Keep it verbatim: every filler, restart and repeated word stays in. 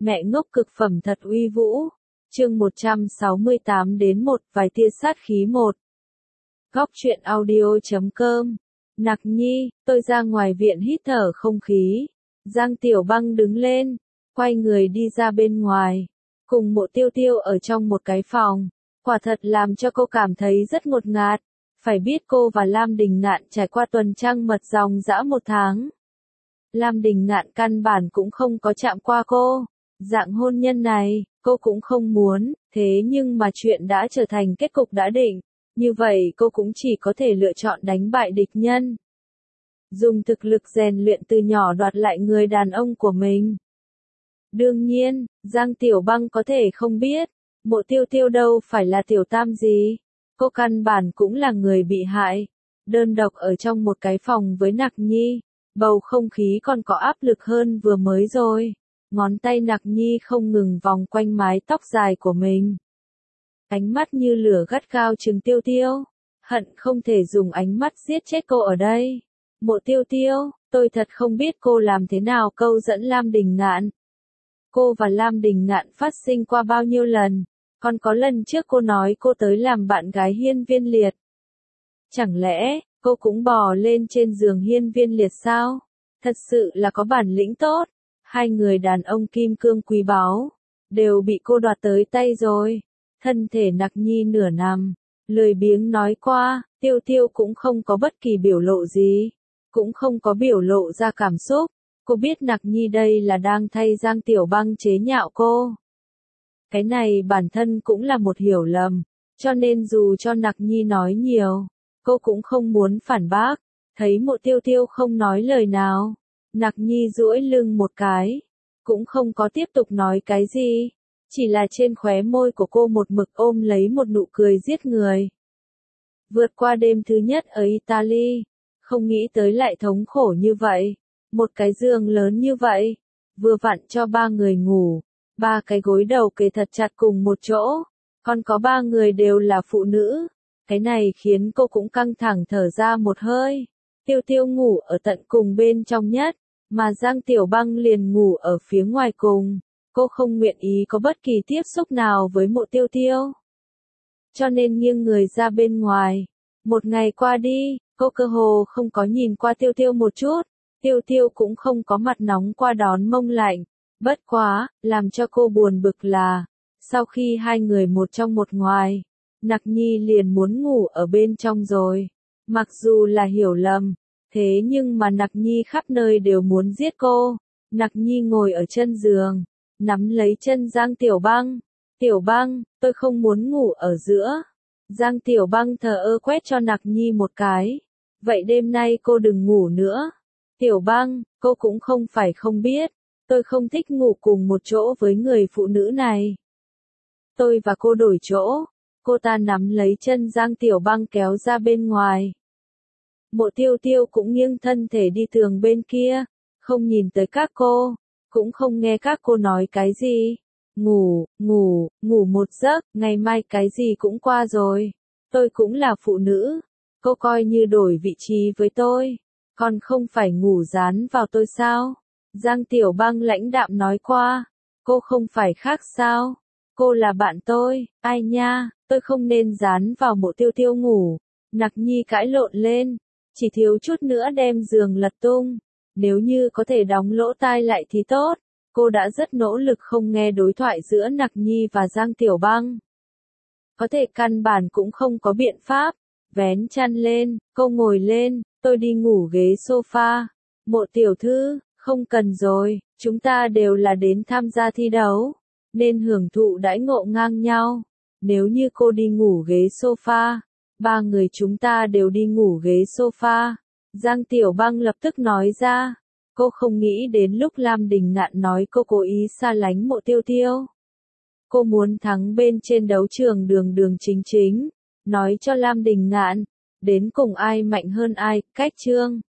Mẹ ngốc cực phẩm thật uy vũ. Chương một trăm sáu mươi tám đến một vài tia sát khí một. Góc truyện audio chấm com. Nặc Nhi, tôi ra ngoài viện hít thở không khí. Giang Tiểu Băng đứng lên, quay người đi ra bên ngoài, cùng Mộ Tiêu Tiêu ở trong một cái phòng. Quả thật làm cho cô cảm thấy rất ngột ngạt. Phải biết cô và Lam Đình Ngạn trải qua tuần trăng mật dòng dã một tháng. Lam Đình Ngạn căn bản cũng không có chạm qua cô. Dạng hôn nhân này, cô cũng không muốn, thế nhưng mà chuyện đã trở thành kết cục đã định. Như vậy cô cũng chỉ có thể lựa chọn đánh bại địch nhân. Dùng thực lực rèn luyện từ nhỏ đoạt lại người đàn ông của mình. Đương nhiên, Giang Tiểu Băng có thể không biết, Mộ Tiêu Tiêu đâu phải là tiểu tam gì. Cô căn bản cũng là người bị hại. Đơn độc ở trong một cái phòng với Nặc Nhi, bầu không khí còn có áp lực hơn vừa mới rồi. Ngón tay Nặc Nhi không ngừng vòng quanh mái tóc dài của mình. Ánh mắt như lửa gắt gao trừng Tiêu Tiêu. Hận không thể dùng ánh mắt giết chết cô ở đây. Mộ Tiêu Tiêu, tôi thật không biết cô làm thế nào câu dẫn Lam Đình Ngạn. Cô và Lam Đình Ngạn phát sinh qua bao nhiêu lần, còn có lần trước cô nói cô tới làm bạn gái Hiên Viên Liệt. Chẳng lẽ, cô cũng bò lên trên giường Hiên Viên Liệt sao? Thật sự là có bản lĩnh tốt. Hai người đàn ông kim cương quý báu, đều bị cô đoạt tới tay rồi. Thân thể Nặc Nhi nửa nằm, lười biếng nói qua, Tiêu Tiêu cũng không có bất kỳ biểu lộ gì, cũng không có biểu lộ ra cảm xúc. Cô biết Nặc Nhi đây là đang thay Giang Tiểu Băng chế nhạo cô. Cái này bản thân cũng là một hiểu lầm, cho nên dù cho Nặc Nhi nói nhiều, cô cũng không muốn phản bác. Thấy Mộ Tiêu Tiêu không nói lời nào, Nặc Nhi duỗi lưng một cái, cũng không có tiếp tục nói cái gì, chỉ là trên khóe môi của cô một mực ôm lấy một nụ cười giết người. Vượt qua đêm thứ nhất ở Italy, không nghĩ tới lại thống khổ như vậy, một cái giường lớn như vậy, vừa vặn cho ba người ngủ, ba cái gối đầu kề thật chặt cùng một chỗ, còn có ba người đều là phụ nữ, cái này khiến cô cũng căng thẳng thở ra một hơi. Tiêu Tiêu ngủ ở tận cùng bên trong nhất, mà Giang Tiểu Băng liền ngủ ở phía ngoài cùng. Cô không nguyện ý có bất kỳ tiếp xúc nào với Mộ Tiêu Tiêu, cho nên nghiêng người ra bên ngoài. Một ngày qua đi, cô cơ hồ không có nhìn qua Tiêu Tiêu một chút. Tiêu Tiêu cũng không có mặt nóng qua đón mông lạnh. Bất quá, làm cho cô buồn bực là, sau khi hai người một trong một ngoài, Nặc Nhi liền muốn ngủ ở bên trong rồi. Mặc dù là hiểu lầm, thế nhưng mà Nặc Nhi khắp nơi đều muốn giết cô. Nặc Nhi ngồi ở chân giường, nắm lấy chân Giang Tiểu Băng. Tiểu Băng, tôi không muốn ngủ ở giữa. Giang Tiểu Băng thờ ơ quét cho Nặc Nhi một cái. Vậy đêm nay cô đừng ngủ nữa. Tiểu Băng, cô cũng không phải không biết. Tôi không thích ngủ cùng một chỗ với người phụ nữ này. Tôi và cô đổi chỗ. Cô ta nắm lấy chân Giang Tiểu Băng kéo ra bên ngoài. Mộ Tiêu Tiêu cũng nghiêng thân thể đi tường bên kia, không nhìn tới các cô, cũng không nghe các cô nói cái gì. Ngủ, ngủ, ngủ một giấc, ngày mai cái gì cũng qua rồi. Tôi cũng là phụ nữ, cô coi như đổi vị trí với tôi, còn không phải ngủ dán vào tôi sao? Giang Tiểu Băng lãnh đạm nói qua, cô không phải khác sao? Cô là bạn tôi, ai nha, tôi không nên dán vào Mộ Tiêu Tiêu ngủ. Nặc Nhi cãi lộn lên, chỉ thiếu chút nữa đem giường lật tung. Nếu như có thể đóng lỗ tai lại thì tốt. Cô đã rất nỗ lực không nghe đối thoại giữa Nặc Nhi và Giang Tiểu Băng. Có thể căn bản cũng không có biện pháp. Vén chăn lên, cô ngồi lên, tôi đi ngủ ghế sofa. Mộ tiểu thư, không cần rồi, chúng ta đều là đến tham gia thi đấu, nên hưởng thụ đãi ngộ ngang nhau. Nếu như cô đi ngủ ghế sofa, ba người chúng ta đều đi ngủ ghế sofa. Giang Tiểu Băng lập tức nói ra. Cô không nghĩ đến lúc Lam Đình Ngạn nói cô cố ý xa lánh Mộ Tiêu Tiêu. Cô muốn thắng bên trên đấu trường đường đường chính chính, nói cho Lam Đình Ngạn, đến cùng ai mạnh hơn ai, cách chương.